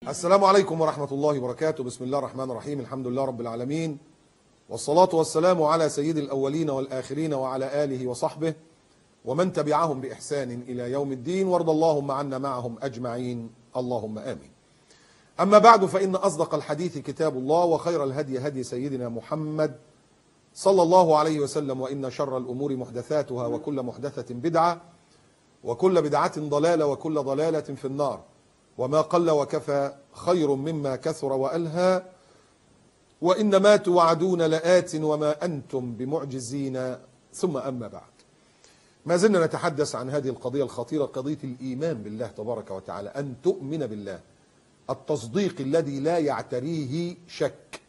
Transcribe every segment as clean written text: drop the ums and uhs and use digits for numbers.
السلام عليكم ورحمة الله وبركاته. بسم الله الرحمن الرحيم. الحمد لله رب العالمين، والصلاة والسلام على سيد الأولين والآخرين وعلى آله وصحبه ومن تبعهم بإحسان إلى يوم الدين، وارض اللهم عنا معهم أجمعين، اللهم آمين. أما بعد، فإن أصدق الحديث كتاب الله، وخير الهدي هدي سيدنا محمد صلى الله عليه وسلم، وإن شر الأمور محدثاتها، وكل محدثة بدعة، وكل بدعة ضلالة، وكل ضلالة في النار. وما قل وكفى خير مما كثر وألهى، وإنما توعدون لآت وما أنتم بمعجزين. ثم أما بعد، ما زلنا نتحدث عن هذه القضية الخطيرة، قضية الإيمان بالله تبارك وتعالى، أن تؤمن بالله، التصديق الذي لا يعتريه شك.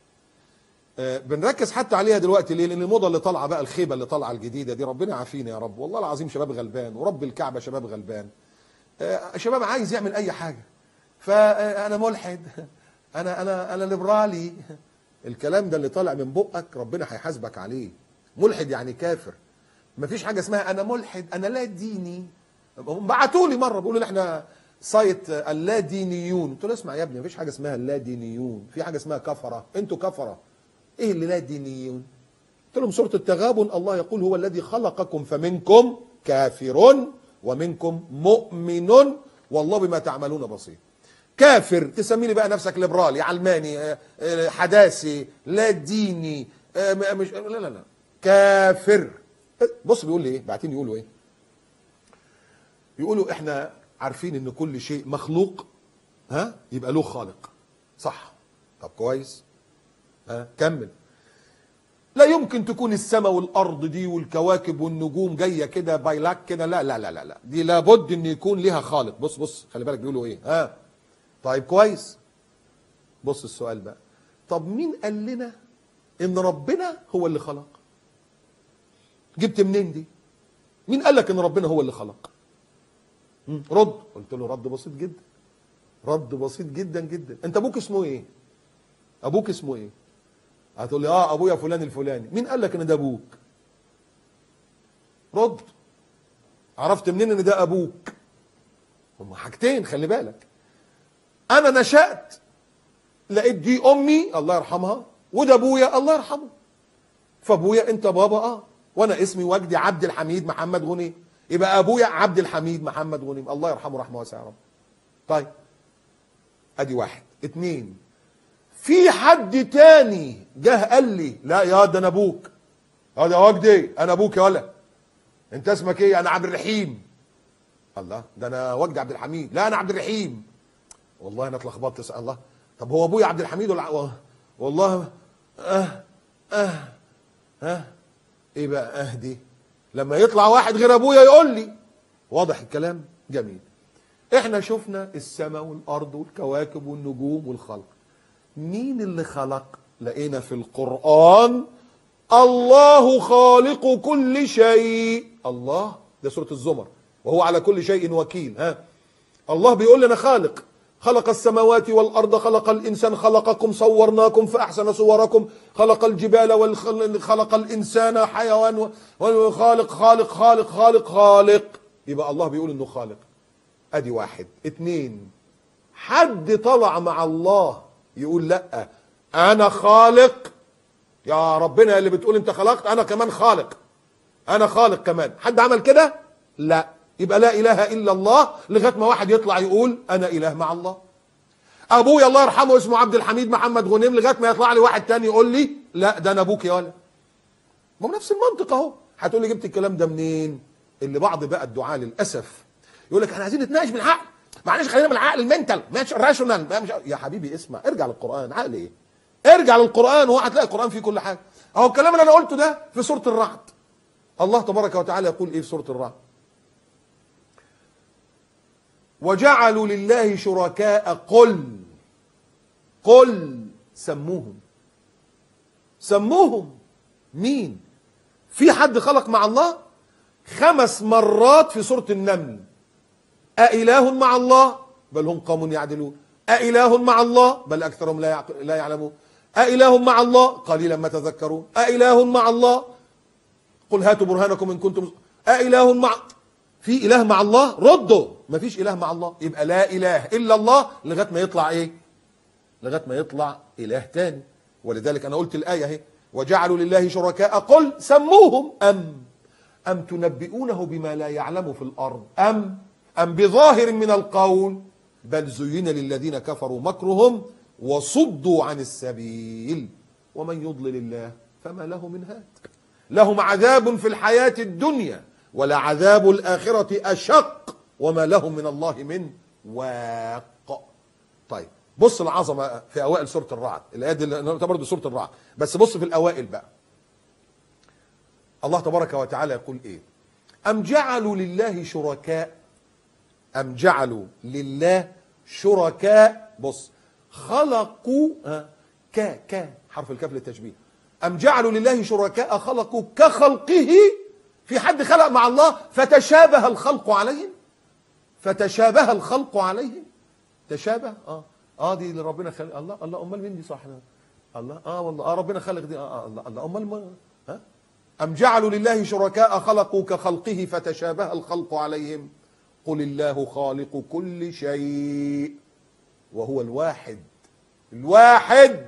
بنركز حتى عليها دلوقتي ليه؟ لأن الموضة اللي طالعة بقى، الخيبة اللي طالعة الجديدة دي، ربنا يعافينا يا رب. والله العظيم شباب غلبان، ورب الكعبة شباب غلبان. شباب عايز يعمل أي حاجة، فأنا ملحد، أنا ليبرالي. الكلام ده اللي طالع من بقك ربنا هيحاسبك عليه. ملحد يعني كافر. مفيش حاجة اسمها أنا ملحد، أنا لا ديني. بعتوا لي مرة بيقولوا لي إحنا سايت اللا دينيون. قلت له اسمع يا ابني، مفيش حاجة اسمها اللا دينيون، في حاجة اسمها كفرة. أنتوا كفرة. إيه اللي لا دينيون؟ قلت لهم سورة التغابن الله يقول هو الذي خلقكم فمنكم كافر ومنكم مؤمن والله بما تعملون بصير. كافر تسميني بقى نفسك ليبرالي، علماني، حداثي، لا ديني، مش لا كافر. بص بيقول لي ايه، بعتين يقولوا ايه؟ يقولوا احنا عارفين ان كل شيء مخلوق يبقى له خالق. صح؟ طب كويس. كمل. لا يمكن تكون السماء والارض دي والكواكب والنجوم جايه كده بايلاك كده، لا لا لا لا، دي لابد ان يكون لها خالق. بص خلي بالك بيقولوا ايه. طيب كويس. بص السؤال بقى، طب مين قال لنا ان ربنا هو اللي خلق؟ جبت منين دي؟ مين قال لك ان ربنا هو اللي خلق؟ رد. قلت له رد بسيط جدا، رد بسيط جدا جدا. انت ابوك اسمه ايه؟ ابوك اسمه ايه؟ هتقول لي ابويا فلان الفلاني. مين قال لك ان ده ابوك؟ رد. عرفت منين ان ده ابوك؟ هما حاجتين خلي بالك. انا نشأت لقيت دي امي الله يرحمها، وده ابويا الله يرحمه. فابويا انت بابا وانا اسمي وجدي عبد الحميد محمد غنيم، يبقى ابويا عبد الحميد محمد غنيم الله يرحمه رحمه واسعه يا رب. طيب ادي واحد. اتنين، في حد تاني جه قال لي لا يا ده انا ابوك. يا وجدي انا ابوك يا ولا. انت اسمك ايه؟ انا عبد الرحيم. الله، ده انا وجدي عبد الحميد. لا انا عبد الرحيم. والله انا اتلخبطت. الله، طب هو ابويا عبد الحميد ولا والله ايه بقى دي؟ لما يطلع واحد غير ابويا يقول لي. واضح الكلام؟ جميل. احنا شفنا السماء والارض والكواكب والنجوم والخلق. مين اللي خلق؟ لقينا في القرآن الله خالق كل شيء. الله، ده سورة الزمر، وهو على كل شيء وكيل. الله بيقول لنا خالق. خلق السماوات والأرض، خلق الإنسان، خلقكم، صورناكم فأحسن صوركم، خلق الجبال خلق الإنسان حيوان، خالق خالق خالق خالق خالق. يبقى الله بيقول إنه خالق. أدي واحد. اتنين، حد طلع مع الله يقول لا أنا خالق يا ربنا اللي بتقول أنت خلقت، أنا كمان خالق، أنا خالق كمان. حد عمل كده؟ لا. يبقى لا إله إلا الله لغاية ما واحد يطلع يقول أنا إله مع الله. أبويا الله يرحمه اسمه عبد الحميد محمد غنيم، لغاية ما يطلع لي واحد تاني يقول لي لا ده أنا أبوك يا ولا. ما هو نفس المنطق أهو. هتقول لي جبت الكلام ده منين؟ اللي بعض بقى الدعاة للأسف يقول لك احنا عايزين نتناقش بالعقل، معلش خلينا بالعقل المنتال مش الراشونال. يا حبيبي اسمع، ارجع للقرآن. عقل ايه؟ ارجع للقرآن وهتلاقي القرآن فيه كل حاجة. اهو الكلام اللي انا قلته ده في سورة الرعد. الله تبارك وتعالى يقول ايه في سورة الرعد؟ وجعلوا لله شركاء قل سموهم. مين؟ في حد خلق مع الله؟ 5 مرات في سورة النمل. أإله مع الله؟ بل هم قوم يعدلون. أإله مع الله؟ بل أكثرهم لا يعلمون. أإله مع الله؟ قليلا ما تذكرون. أإله مع الله؟ قل هاتوا برهانكم إن كنتم. أإله مع في إله مع الله؟ ردوا. ما فيش إله مع الله. يبقى لا إله إلا الله لغاية ما يطلع إيه؟ لغايه ما يطلع اله تاني. ولذلك انا قلت الايه اهي: وجعلوا لله شركاء قل سموهم ام تنبئونه بما لا يعلم في الارض ام بظاهر من القول بل زين للذين كفروا مكرهم وصدوا عن السبيل ومن يضلل الله فما له من هاد لهم عذاب في الحياة الدنيا ولعذاب الآخرة أشق وما لهم من الله من واق. طيب بص العظمة في أوائل سورة الرعد، الآية دي برضه سورة الرعد، بس بص في الأوائل بقى. الله تبارك وتعالى يقول إيه؟ أم جعلوا لله شركاء، أم جعلوا لله شركاء، بص خلقوا حرف الكاف للتشبيه، أم جعلوا لله شركاء خلقوا كخلقه، في حد خلق مع الله فتشابه الخلق عليهم؟ فتشابه الخلق عليهم؟ تشابه دي اللي ربنا خلق. الله امال مين دي؟ صح الله والله ربنا خلق دي الله امال ما أم جعلوا لله شركاء خلقوا كخلقه فتشابه الخلق عليهم قل الله خالق كل شيء وهو الواحد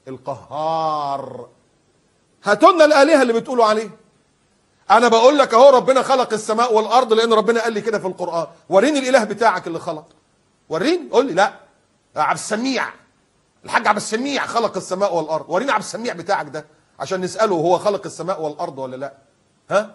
القهار. هاتوا لنا الآلهة اللي بتقولوا عليه. أنا بقول لك أهو ربنا خلق السماء والأرض لأن ربنا قال لي كده في القرآن. وريني الإله بتاعك اللي خلق، وريني، قول لي. لا عبد السميع، الحاج عبد السميع خلق السماء والأرض. وريني عبد السميع بتاعك ده عشان نسأله هو خلق السماء والأرض ولا لا.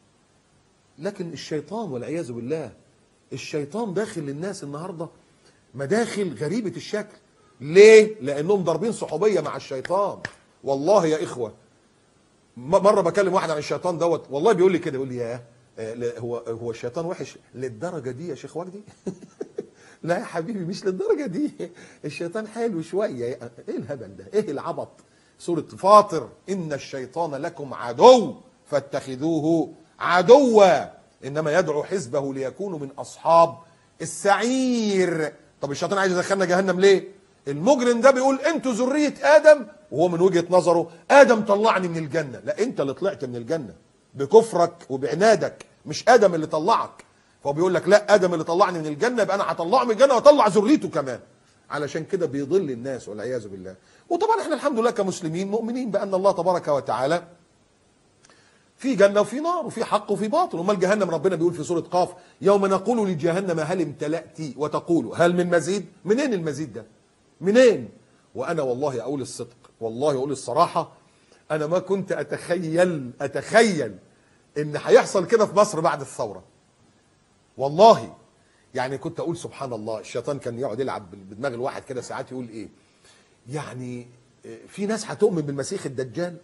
لكن الشيطان والعياذ بالله، الشيطان داخل للناس النهارده مداخل غريبة الشكل. ليه؟ لأنهم ضاربين صحوبية مع الشيطان. والله يا إخوة مرة بكلم واحد عن الشيطان دوت، والله بيقول لي كده، يقول لي ياه هو الشيطان وحش للدرجة دي يا شيخ وجدي؟ لا يا حبيبي مش للدرجة دي، الشيطان حلو شوية. ايه الهبل ده؟ ايه العبط؟ سورة فاطر: إن الشيطان لكم عدو فاتخذوه عدوا إنما يدعو حزبه ليكونوا من أصحاب السعير. طب الشيطان عايز يدخلنا جهنم ليه؟ المجرم ده بيقول انتوا ذرية آدم، وهو من وجهة نظره آدم طلعني من الجنة. لا، انت اللي طلعت من الجنة بكفرك وبعنادك، مش آدم اللي طلعك. فهو بيقول لك لا، آدم اللي طلعني من الجنة يبقى أنا هطلعه من الجنة وأطلع ذريته كمان. علشان كده بيضل الناس والعياذ بالله. وطبعا احنا الحمد لله كمسلمين مؤمنين بأن الله تبارك وتعالى في جنة وفي نار وفي حق وفي باطل. امال جهنم ربنا بيقول في سورة قاف: يوم نقول لجهنم هل امتلأت وتقول هل من مزيد. منين المزيد ده؟ منين؟ وانا والله اقول الصدق، والله اقول الصراحة، انا ما كنت اتخيل ان هيحصل كده في مصر بعد الثورة. والله يعني كنت اقول سبحان الله. الشيطان كان يقعد يلعب بدماغ الواحد كده ساعات، يقول ايه يعني في ناس هتؤمن بالمسيح الدجال.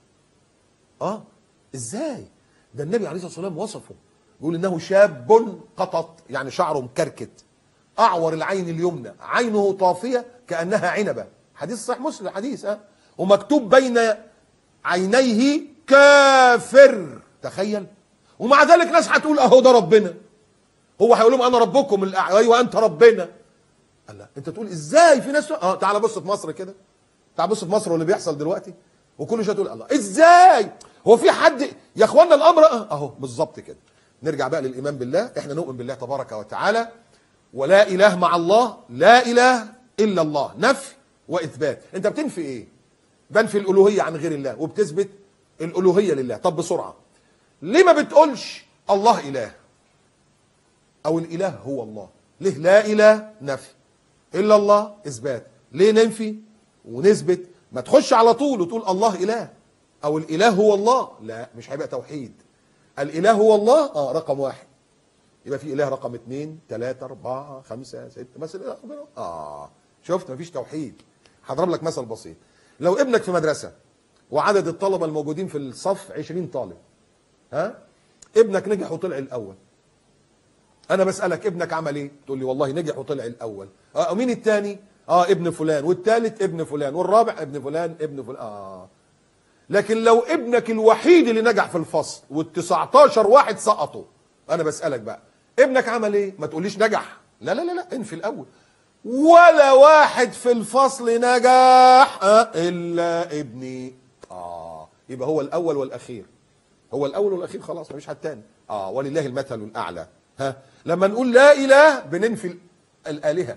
ازاي؟ ده النبي عليه الصلاة والسلام وصفه، يقول انه شاب قطط، يعني شعره مكركت، اعور العين اليمنى، عينه طافية كأنها عنبة. حديث صحيح مسلم، حديث ومكتوب بين عينيه كافر. تخيل. ومع ذلك ناس هتقول اهو ده ربنا. هو هيقول لهم انا ربكم الاعلى. ايوه انت ربنا. الله، انت تقول ازاي في ناس تعال بص في مصر كده، تعال بص في مصر واللي بيحصل دلوقتي، وكل شويه تقول الله ازاي؟ هو في حد يا اخوانا الامر اهو بالظبط كده. نرجع بقى للايمان بالله. احنا نؤمن بالله تبارك وتعالى، ولا اله مع الله، لا اله الا الله، نفي واثبات. انت بتنفي ايه؟ بنفي الالوهيه عن غير الله وبتثبت الالوهيه لله. طب بسرعه، ليه ما بتقولش الله اله او الاله هو الله؟ ليه لا اله نفي، الا الله اثبات؟ ليه ننفي ونثبت؟ ما تخش على طول وتقول الله اله او الاله هو الله. لا، مش هيبقى توحيد. الاله هو الله رقم واحد، يبقى في اله رقم 2 3 4 5 6 مثلا. شفت؟ مفيش توحيد. هضرب لك مثل بسيط. لو ابنك في مدرسه وعدد الطلبه الموجودين في الصف 20 طالب، ابنك نجح وطلع الاول، انا بسالك ابنك عمل ايه؟ تقول لي والله نجح وطلع الاول. مين الثاني؟ ابن فلان، والثالث ابن فلان، والرابع ابن فلان ابن فلان. لكن لو ابنك الوحيد اللي نجح في الفصل وال19 واحد سقطوا، انا بسالك بقى ابنك عمل ايه؟ ما تقوليش نجح، لا لا لا لا، انفي الاول. ولا واحد في الفصل نجح الا ابني. يبقى هو الاول والاخير، هو الاول والاخير، خلاص مفيش حد تاني. ولله المثل الاعلى. لما نقول لا اله بننفي الالهه،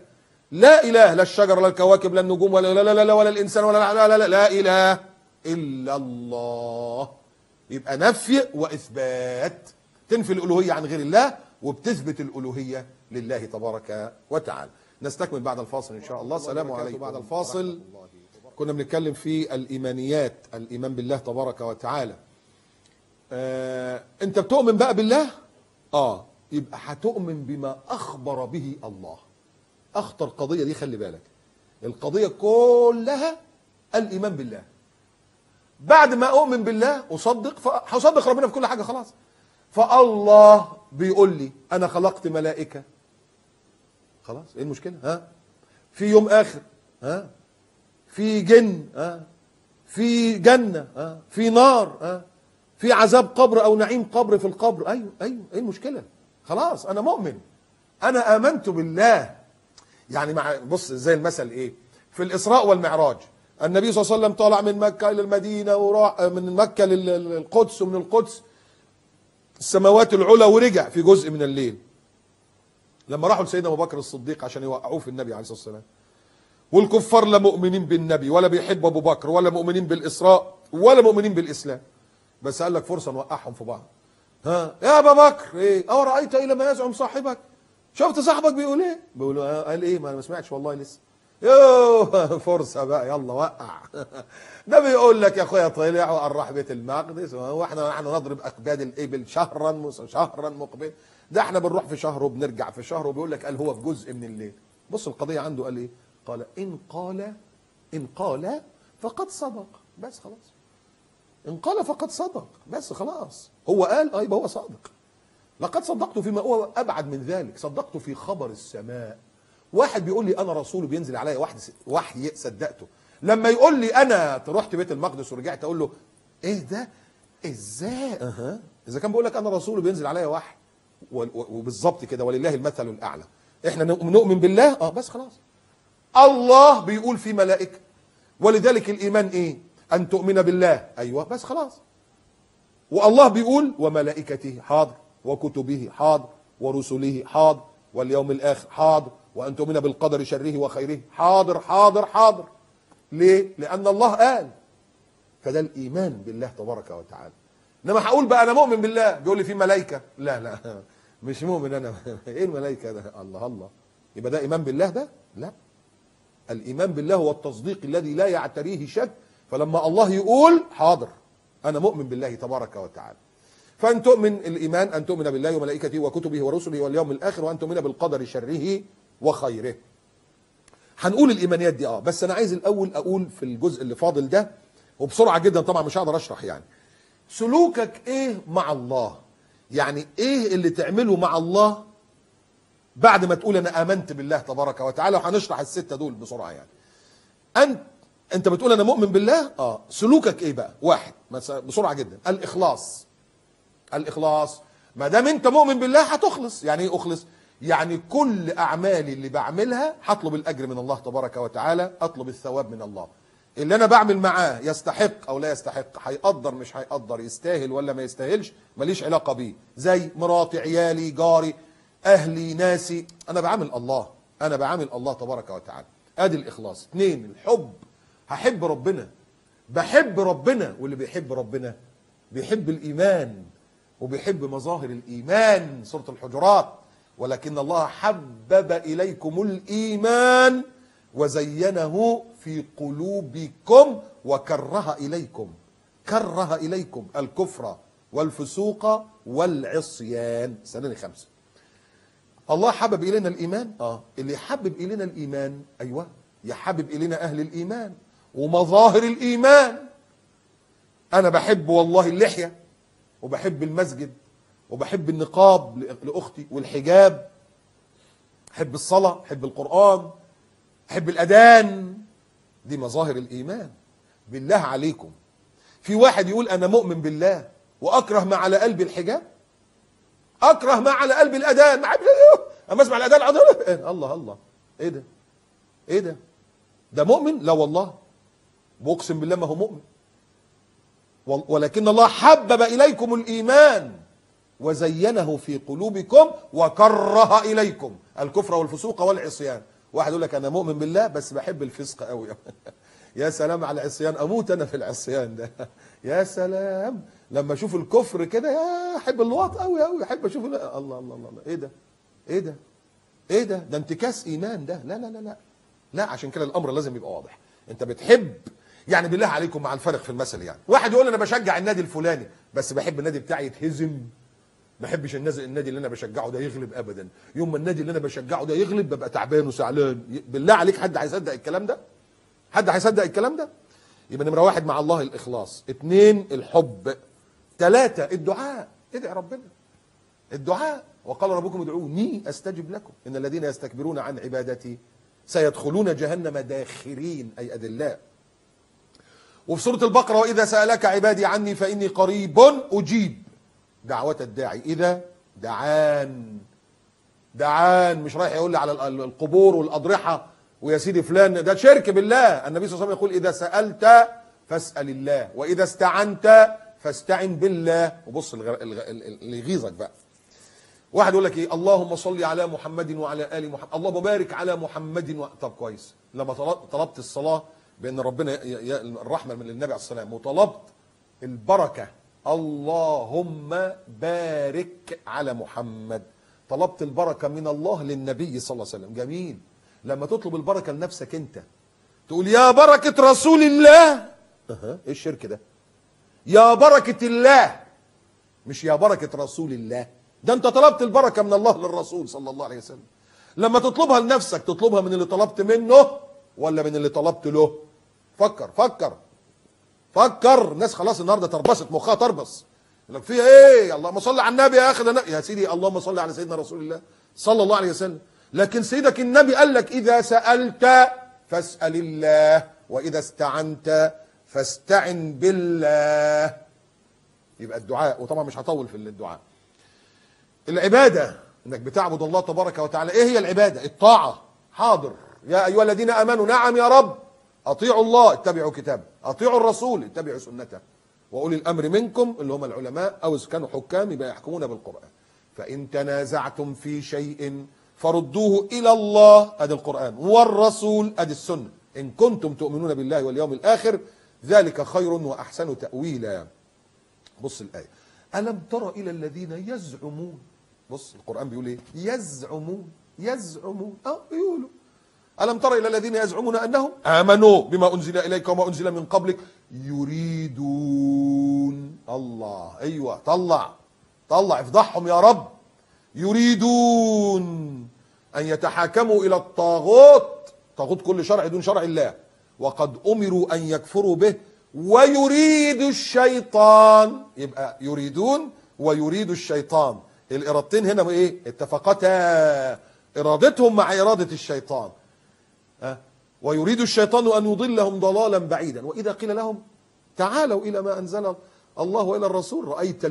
لا اله، لا الشجر لا الكواكب لا النجوم ولا لا لا لا, لا ولا الانسان ولا لا لا لا, لا اله الا الله. يبقى نفي واثبات، تنفي الالوهيه عن غير الله وبتثبت الالوهيه لله تبارك وتعالى. نستكمل بعد الفاصل ان شاء الله. السلام عليكم. بعد الفاصل كنا بنتكلم في الايمانيات، الايمان بالله تبارك وتعالى. انت بتؤمن بقى بالله؟ يبقى هتؤمن بما اخبر به الله. اخطر قضيه دي، خلي بالك، القضيه كلها الايمان بالله. بعد ما اؤمن بالله هصدق ربنا في كل حاجه خلاص. فالله بيقول لي انا خلقت ملائكه، خلاص ايه المشكله؟ في يوم اخر، في جن، في جنه، في نار، في عذاب قبر او نعيم قبر في القبر. ايوه ايه المشكله؟ خلاص انا مؤمن، انا امنت بالله. يعني بص زي المثل ايه في الاسراء والمعراج، النبي صلى الله عليه وسلم طالع من مكه الى المدينه وراح من مكه للقدس ومن القدس السماوات العلى ورجع في جزء من الليل. لما راحوا لسيدنا ابو بكر الصديق عشان يوقعوه في النبي عليه الصلاه والسلام، والكفار لا مؤمنين بالنبي ولا بيحبوا ابو بكر ولا مؤمنين بالاسراء ولا مؤمنين بالاسلام، بس قال لك فرصه نوقعهم في بعض. يا ابا بكر ايه او رايت الى ما يزعم صاحبك؟ شفت صاحبك بيقول ايه؟ بيقول قال ايه؟ ما انا ما سمعتش والله لسه. يوه فرصه بقى يلا وقع. ده بيقول لك يا اخويا طلع وقرح بيت المقدس، واحنا نضرب اكباد الابل شهرا مقبل. ده احنا بنروح في شهر وبنرجع في شهر، وبيقول لك قال هو في جزء من الليل. بص القضيه عنده قال ايه؟ قال ان قال فقد صدق، بس خلاص. ان قال فقد صدق، بس خلاص. هو قال يبقى هو صادق. لقد صدقت فيما هو ابعد من ذلك، صدقت في خبر السماء. واحد بيقول لي انا رسول بينزل عليا وحي صدقته. لما يقول لي انا رحت بيت المقدس ورجعت اقول له ايه ده؟ ازاي؟ اذا كان بيقول لك انا رسول بينزل عليا وحي وبالظبط كده ولله المثل الاعلى. احنا نؤمن بالله بس خلاص. الله بيقول في ملائكه، ولذلك الايمان ايه؟ ان تؤمن بالله، ايوه بس خلاص. والله بيقول وملائكته، حاضر، وكتبه، حاضر، ورسله، حاضر، واليوم الاخر، حاضر، وان تؤمن بالقدر شره وخيره، حاضر حاضر حاضر. ليه؟ لان الله قال. فده الايمان بالله تبارك وتعالى. انما هقول بقى انا مؤمن بالله، بيقول لي في ملائكه، لا مش مؤمن انا. ايه الملائكه ده؟ الله يبقى ده ايمان بالله ده؟ لا، الايمان بالله هو التصديق الذي لا يعتريه شك. فلما الله يقول حاضر انا مؤمن بالله تبارك وتعالى. فان تؤمن الايمان ان تؤمن بالله وملائكته وكتبه ورسله واليوم الاخر، وان تؤمن بالقدر شره وخيره. هنقول الايمانيات دي بس انا عايز الاول اقول في الجزء اللي فاضل ده وبسرعه جدا، طبعا مش هقدر اشرح يعني. سلوكك ايه مع الله؟ يعني ايه اللي تعمله مع الله بعد ما تقول انا امنت بالله تبارك وتعالى؟ وهنشرح السته دول بسرعه يعني. انت بتقول انا مؤمن بالله، سلوكك ايه بقى؟ واحد بسرعه جدا، الاخلاص. ما دام انت مؤمن بالله هتخلص. يعني ايه اخلص؟ يعني كل اعمالي اللي بعملها هطلب الاجر من الله تبارك وتعالى، اطلب الثواب من الله. اللي انا بعمل معاه يستحق او لا يستحق، هيقدر مش هيقدر، يستاهل ولا ما يستاهلش، ماليش علاقه بيه. زي مراتي، عيالي، جاري، اهلي، ناسي، انا بعامل الله تبارك وتعالى. ادي الاخلاص. 2 الحب، هحب ربنا، بحب ربنا. واللي بيحب ربنا بيحب الايمان وبيحب مظاهر الايمان. سوره الحجرات، ولكن الله حبب اليكم الايمان وزينه في قلوبكم وكره اليكم الكفر والفسوق والعصيان. سنة 5. الله حبب الينا الايمان. اللي يحبب الينا الايمان، ايوه، يحبب الينا اهل الايمان ومظاهر الايمان. انا بحب والله اللحيه، وبحب المسجد، وبحب النقاب لاختي والحجاب، احب الصلاه، احب القران، احب الاذان. دي مظاهر الايمان. بالله عليكم، في واحد يقول انا مؤمن بالله واكره ما على قلبي الحجاب، اكره ما على قلبي الاذان، اما اسمع الاذان الله ايه ده؟ ده مؤمن؟ لا والله، واقسم بالله ما هو مؤمن. ولكن الله حبب اليكم الايمان وزينه في قلوبكم وكره اليكم الكفر والفسوق والعصيان. واحد يقول لك انا مؤمن بالله بس بحب الفسق قوي. يا سلام على العصيان، اموت انا في العصيان ده. يا سلام لما اشوف الكفر كده، يا احب اللواط قوي قوي، احب اشوف الله الله الله الله. ايه ده؟ ايه ده؟ ايه ده؟ ده انتكاس ايمان ده. لا لا لا لا لا. عشان كده الامر لازم يبقى واضح. انت بتحب، يعني بالله عليكم مع الفرق في المثل، يعني واحد يقول انا بشجع النادي الفلاني بس بحب النادي بتاعي يتهزم، ما بحبش النادي اللي انا بشجعه ده يغلب ابدا. يوم ما النادي اللي انا بشجعه ده يغلب ببقى تعبان وزعلان. بالله عليك حد هيصدق الكلام ده؟ حد هيصدق الكلام ده؟ يبقى نمره واحد مع الله الاخلاص، اتنين الحب، تلاته الدعاء. ادعي ربنا، الدعاء. وقال ربكم ادعوني استجب لكم ان الذين يستكبرون عن عبادتي سيدخلون جهنم داخرين، اي اذلاء. وفي سوره البقره واذا سالك عبادي عني فاني قريب اجيب دعوة الداعي إذا دعان. دعان، مش رايح يقول لي على القبور والأضرحة ويا سيدي فلان، ده شرك بالله. النبي صلى الله عليه وسلم يقول إذا سألت فاسأل الله وإذا استعنت فاستعن بالله. وبص اللي يغيظك بقى، واحد يقول لك ايه، اللهم صل على محمد وعلى آل محمد، اللهم بارك على محمد طب كويس، لما طلبت الصلاة بأن ربنا الرحمة من النبي عليه الصلاة والسلام، وطلبت البركة اللهم بارك على محمد، طلبت البركة من الله للنبي صلى الله عليه وسلم. جميل. لما تطلب البركة لنفسك انت تقول يا بركة رسول الله، ايه الشرك ده؟ يا بركة الله، مش يا بركة رسول الله. ده انت طلبت البركة من الله للرسول صلى الله عليه وسلم. لما تطلبها لنفسك تطلبها من اللي طلبت منه ولا من اللي طلبت له؟ فكر فكر فكر. الناس خلاص النهارده تربصت، مخها تربص، يقول لك فيها ايه؟ اللهم صل على النبي يا اخي. يا سيدي اللهم صل على سيدنا رسول الله صلى الله عليه وسلم. لكن سيدك النبي قال لك اذا سألت فاسأل الله واذا استعنت فاستعن بالله. يبقى الدعاء، وطبعا مش هطول في الدعاء. العبادة انك بتعبد الله تبارك وتعالى. ايه هي العبادة؟ الطاعة. حاضر يا ايها الذين امنوا، نعم يا رب، اطيعوا الله اتبعوا كتابه، اطيعوا الرسول اتبعوا سنته، واولي الامر منكم اللي هم العلماء او اذا كانوا حكام يبقى يحكمون بالقران. فان تنازعتم في شيء فردوه الى الله، ادي القران، والرسول، ادي السنه، ان كنتم تؤمنون بالله واليوم الاخر ذلك خير واحسن تاويلا. بص الايه، الم تر الى الذين يزعمون، بص القران بيقول ايه؟ يزعمون بيقولوا ألم تر إلى الذين يزعمون أنهم آمنوا بما أنزل إليك وما أنزل من قبلك يريدون، الله أيوة، طلع افضحهم يا رب، يريدون أن يتحاكموا إلى الطاغوت، طاغوت كل شرع دون شرع الله، وقد أمروا أن يكفروا به ويريد الشيطان. يبقى يريدون ويريد الشيطان، الإرادتين هنا إيه؟ اتفقتا، إرادتهم مع إرادة الشيطان. ويريد الشيطان أن يضلهم ضلالا بعيدا. وإذا قيل لهم تعالوا إلى ما أنزل الله وإلى الرسول رأيت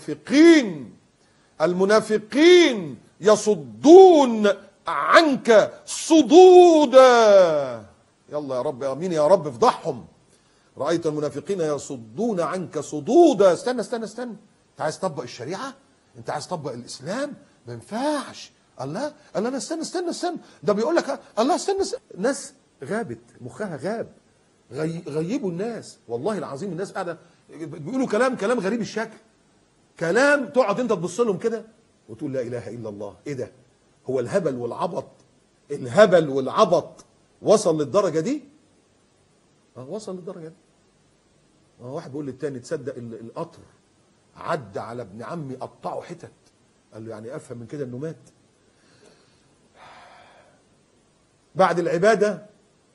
المنافقين يصدون عنك صدودا. يلا يا رب، امين يا رب، افضحهم. رأيت المنافقين يصدون عنك صدودا. استنى انت عايز تطبق الشريعة؟ انت عايز تطبق الإسلام؟ ما ينفعش. الله انا استنى ده بيقول لك الله استنى. ناس غابت، مخها غاب، غيبوا الناس والله العظيم. الناس قاعده بيقولوا كلام غريب الشكل، كلام تقعد انت تبص لهم كده وتقول لا اله الا الله. ايه ده؟ هو الهبل والعبط وصل للدرجه دي؟ وصل للدرجه دي. واحد بيقول للتاني تصدق القطر عدى على ابن عمي قطعه حتت؟ قال له يعني افهم من كده انه مات؟ بعد العبادة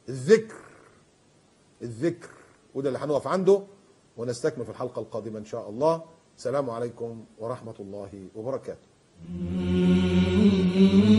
الذكر، وده اللي هنقف عنده ونستكمل في الحلقة القادمة إن شاء الله. السلام عليكم ورحمة الله وبركاته.